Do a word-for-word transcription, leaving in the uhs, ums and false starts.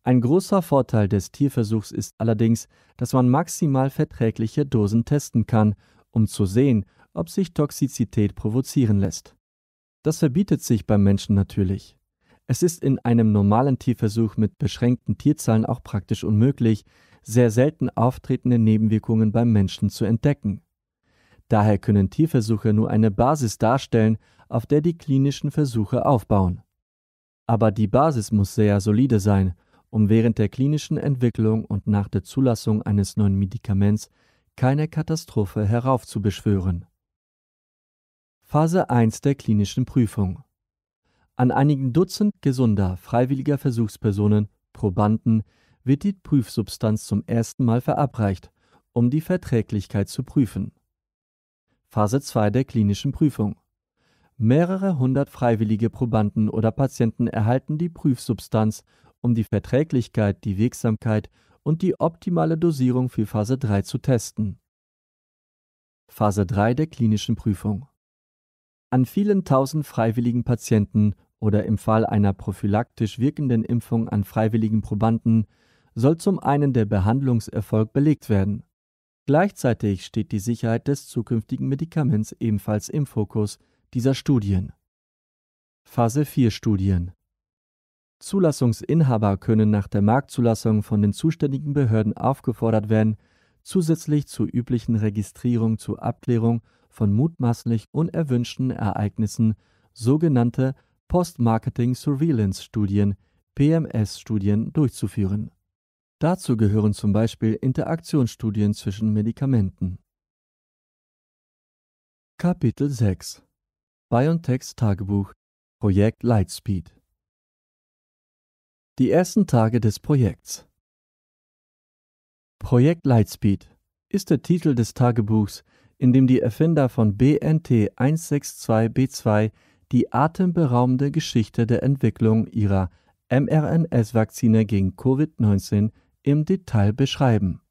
Ein großer Vorteil des Tierversuchs ist allerdings, dass man maximal verträgliche Dosen testen kann, um zu sehen, ob sich Toxizität provozieren lässt. Das verbietet sich beim Menschen natürlich. Es ist in einem normalen Tierversuch mit beschränkten Tierzahlen auch praktisch unmöglich, sehr selten auftretende Nebenwirkungen beim Menschen zu entdecken. Daher können Tierversuche nur eine Basis darstellen, auf der die klinischen Versuche aufbauen. Aber die Basis muss sehr solide sein, um während der klinischen Entwicklung und nach der Zulassung eines neuen Medikaments keine Katastrophe heraufzubeschwören. Phase eins der klinischen Prüfung. An einigen Dutzend gesunder, freiwilliger Versuchspersonen, Probanden, wird die Prüfsubstanz zum ersten Mal verabreicht, um die Verträglichkeit zu prüfen. Phase zwei der klinischen Prüfung. Mehrere hundert freiwillige Probanden oder Patienten erhalten die Prüfsubstanz, um die Verträglichkeit, die Wirksamkeit und die optimale Dosierung für Phase drei zu testen. Phase drei der klinischen Prüfung. An vielen tausend freiwilligen Patienten oder im Fall einer prophylaktisch wirkenden Impfung an freiwilligen Probanden soll zum einen der Behandlungserfolg belegt werden. Gleichzeitig steht die Sicherheit des zukünftigen Medikaments ebenfalls im Fokus dieser Studien. Phase vier Studien. Zulassungsinhaber können nach der Marktzulassung von den zuständigen Behörden aufgefordert werden, zusätzlich zur üblichen Registrierung zur Abklärung von mutmaßlich unerwünschten Ereignissen sogenannte Post-Marketing-Surveillance-Studien, P M S-Studien, durchzuführen. Dazu gehören zum Beispiel Interaktionsstudien zwischen Medikamenten. Kapitel sechs. BioNTechs Tagebuch, Projekt Lightspeed. Die ersten Tage des Projekts. Projekt Lightspeed ist der Titel des Tagebuchs, in dem die Erfinder von B N T eins sechs zwei B zwei die atemberaubende Geschichte der Entwicklung ihrer M R N S-Vakzine gegen Covid neunzehn im Detail beschreiben.